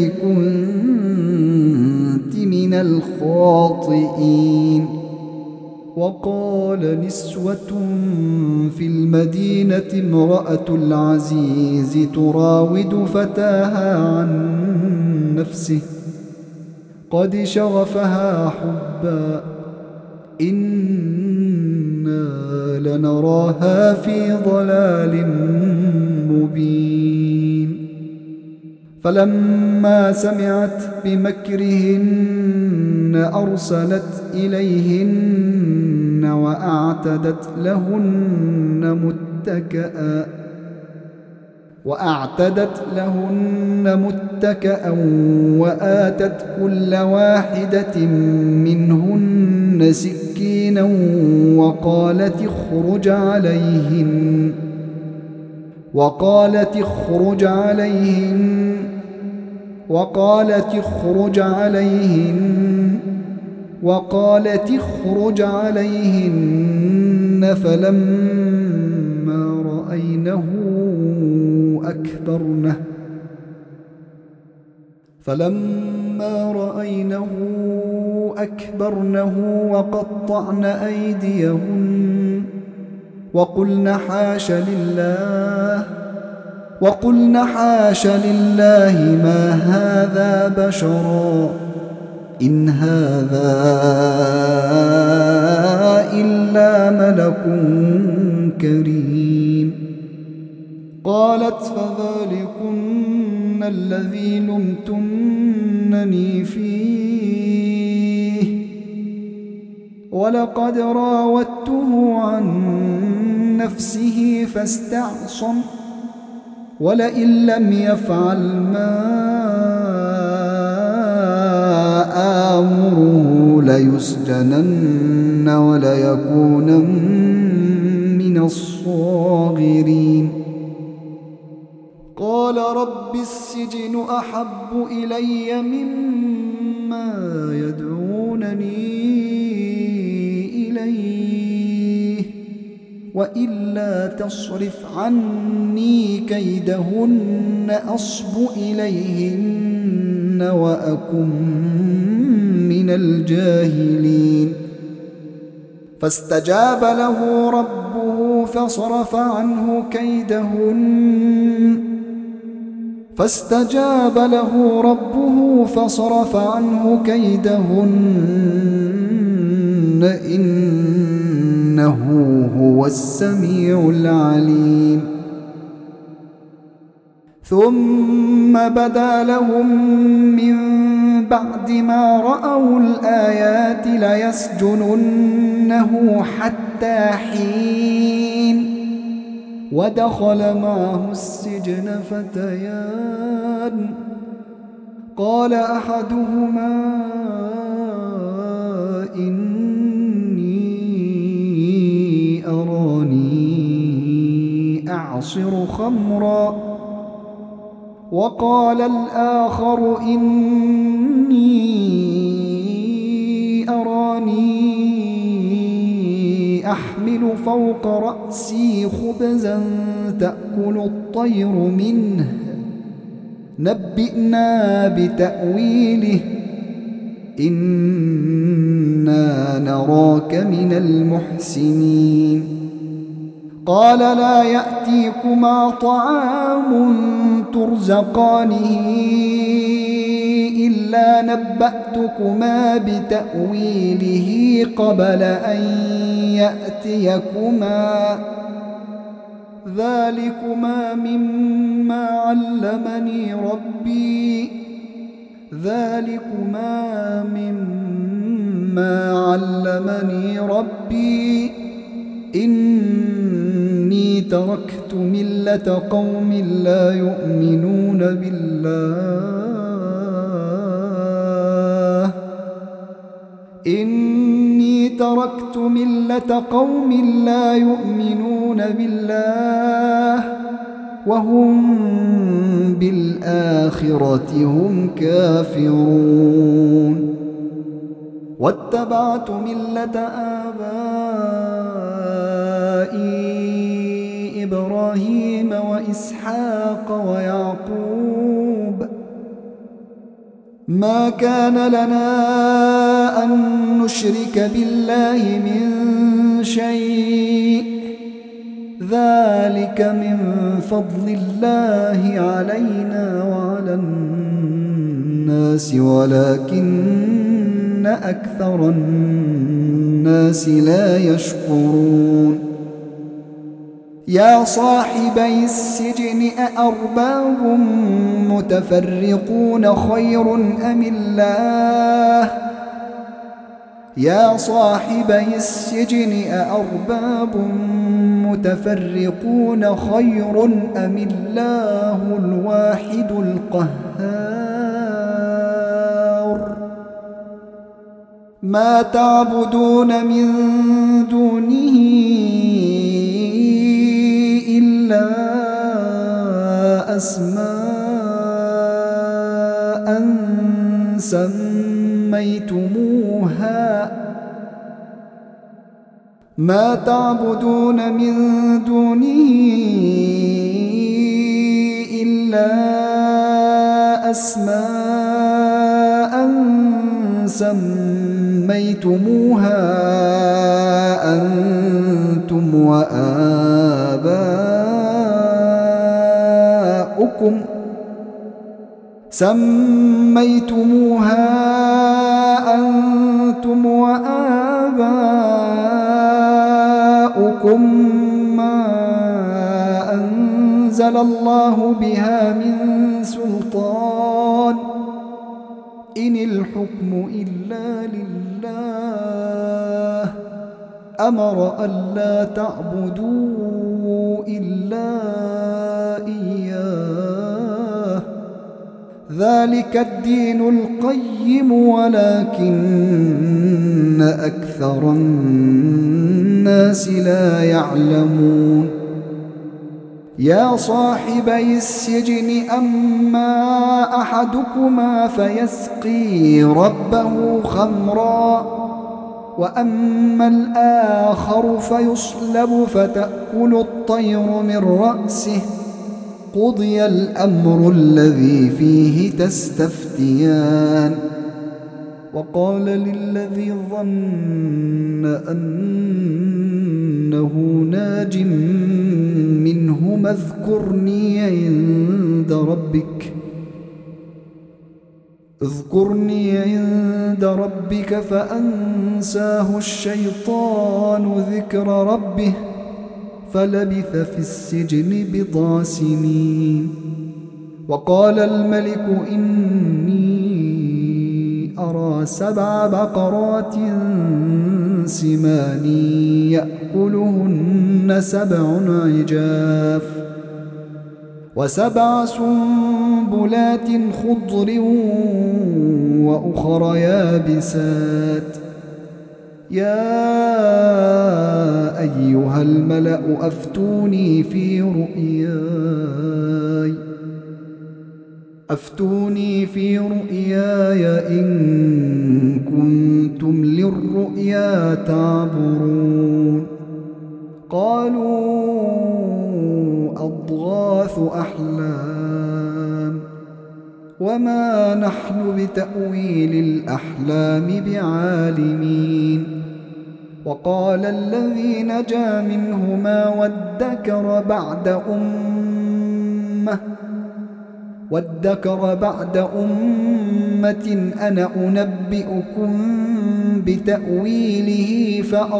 كنت من الخاطئين وقال نسوة في المدينة امرأة العزيز تراود فتاها عن نفسه قد شغفها حبا إنا لنراها في ضلال مبين فلما سمعت بمكرهن أرسلت إليهن وأعتدت لهن متكئا وأعتدت لهن متكئا وآتت كل واحدة منهن سكينا وقالت اخرج عليهن وقالت اخرج عليهن وقالت اخرج عليهن وقالت اخرج عليهن فلما رأينه أكبرنه فلما رأينه أكبرنه وقطعن أيديهن وقلن حاش لله وقلن حاش لله ما هذا بشرا إن هذا إلا ملك كريم قالت فذلكن الذي لمتنني فيه ولقد راودته عن نفسه فاستعصم ولئن لم يفعل ما آمره ليسجنن وليكونن من الصاغرين قال رب السجن أحب إلي مما يدعونني إليه وإلا تصرف عني كيدهن أصب إليهن وأكن من الجاهلين فاستجاب له ربه فصرف عنه كيدهن فاستجاب له ربه فصرف عنه كيدهن إنه هو السميع العليم ثم بدا لهم من بعد ما رأوا الآيات ليسجننه حتى حين ودخل معه السجن فتيان قال أحدهما إني أراني أعصر خمرا وقال الآخر إني أراني أحمل فوق رأسي خبزا تأكل الطير منه نبئنا بتأويله إنا نراك من المحسنين قال لا يأتيكما طعام ترزقانه إلا نبأتكما بتأويله قبل أن يأتيكما ذلكما مما علمني ربي ذلكما مما علمني ربي إني تركت ملة قوم لا يؤمنون بالله إني تركت ملة قوم لا يؤمنون بالله وهم بالآخرة هم كافرون واتبعت ملة آبائي إبراهيم وإسحاق ويعقوب ما كان لنا أن نشرك بالله من شيء ذلك من فضل الله علينا وعلى الناس الناس ولكن أكثر الناس لا يشكرون يا صاحبي السجن أأرباب متفرقون خير أم الله يا صاحبي السجن أأرباب متفرقون خير أم الله الواحد القهار ما تعبدون من دونه إلا أسماء سميتموها ما تعبدون من دونه إلا أسماء سميتموها أنتم وآباؤكم سميتموها أنتم وآباؤكم ما أنزل الله بها من سلطان إن الحكم إلا لله أمر ألا تعبدوا إلا إياه ذلك الدين القيم ولكن أكثر الناس لا يعلمون يا صاحبي السجن أما أحدكما فيسقي ربه خمرا وأما الآخر فيصلب فتأكل الطير من رأسه قضي الأمر الذي فيه تستفتيان وقال للذي ظن أنه ناج منهما اذكرني عند ربك اذكرني عند ربك فأنساه الشيطان ذكر ربه فلبث في السجن بضع سنين وقال الملك إني أرى سبع بقرات سمان يأكلهن سبع عجاف وسبع سنبلات خضر وأخر يابسات يا أيها الملأ أفتوني في رؤياي أفتوني في رؤياي إن كنتم للرؤيا تعبرون قالوا أضغاث أحلام وما نحن بتأويل الأحلام بعالمين وقال الذي نجا منهما وادكر بعد أمة وادكر بعد أمة أنا أنبئكم بتأويله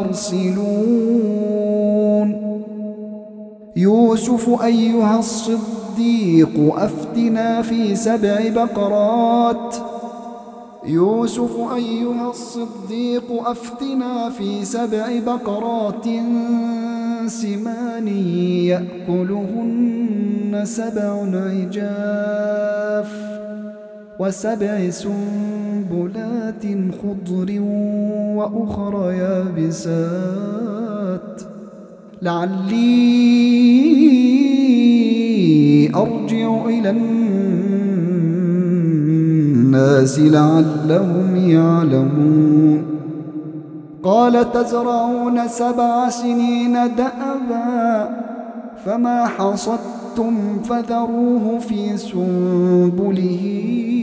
فأرسلون يوسف أيها الصديق أفتنا في سبع بقرات يوسف أيها الصديق أفتنا في سبع بقرات سمان يأكلهن سبع عجاف وسبع سنبلات خضر وأخر يابسات لعلي أرجع إلى الناس لعلهم يعلمون قال تزرعون سبع سنين دأبا فما حصدتم فذروه في سنبله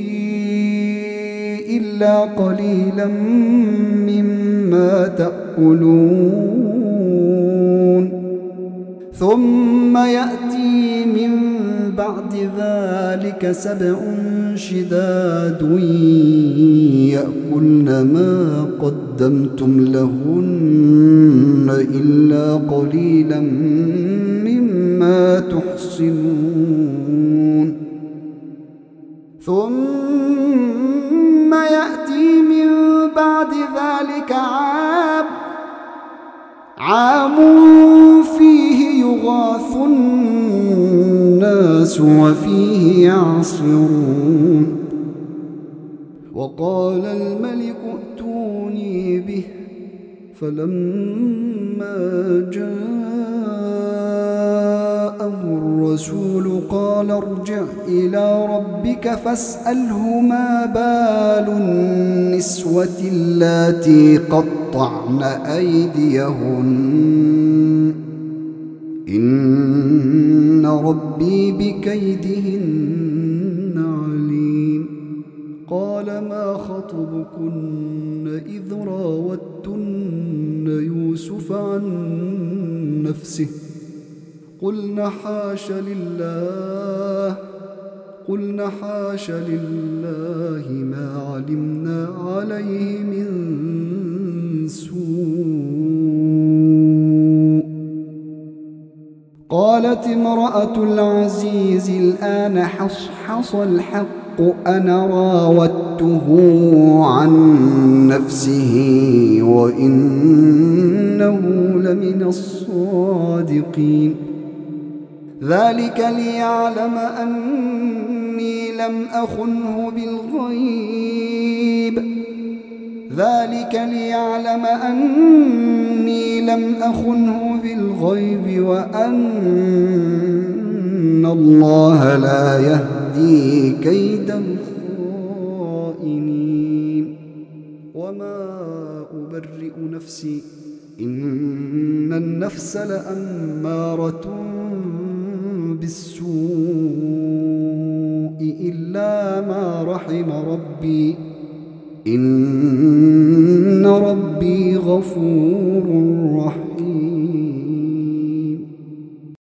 إلا قليلا مما تأكلون ثم يأتي من بعد ذلك سبع شداد يأكلن ما قدمتم لهن إلا قليلا مما تحصنون ثم يأتي من بعد ذلك عام عام فيه يغاث الناس وفيه يعصرون وقال الملك ائتوني به فلما جاءه الرسول قال ارجع إلى ربك فاسأله ما بال النسوة اللاتي قطعن أيديهن إن ربي بكيدهن عليم قال ما خطبكن إذ راوتن يوسف عن نفسه قلن حاش لله قلن حاش لله ما علمنا عليه من سوء قالت امرأة العزيز الآن حصحص الحق أنا راودته عن نفسه وإنه لمن الصادقين ذلك ليعلم أني لم أخنه بالغيب ذلك ليعلم أني لم أخنه بالغيب وأن الله لا يهدي كيد الخائنين وما أبرئ نفسي إن النفس لأمارة بالسوء إلا ما رحم ربي إن ربي غفور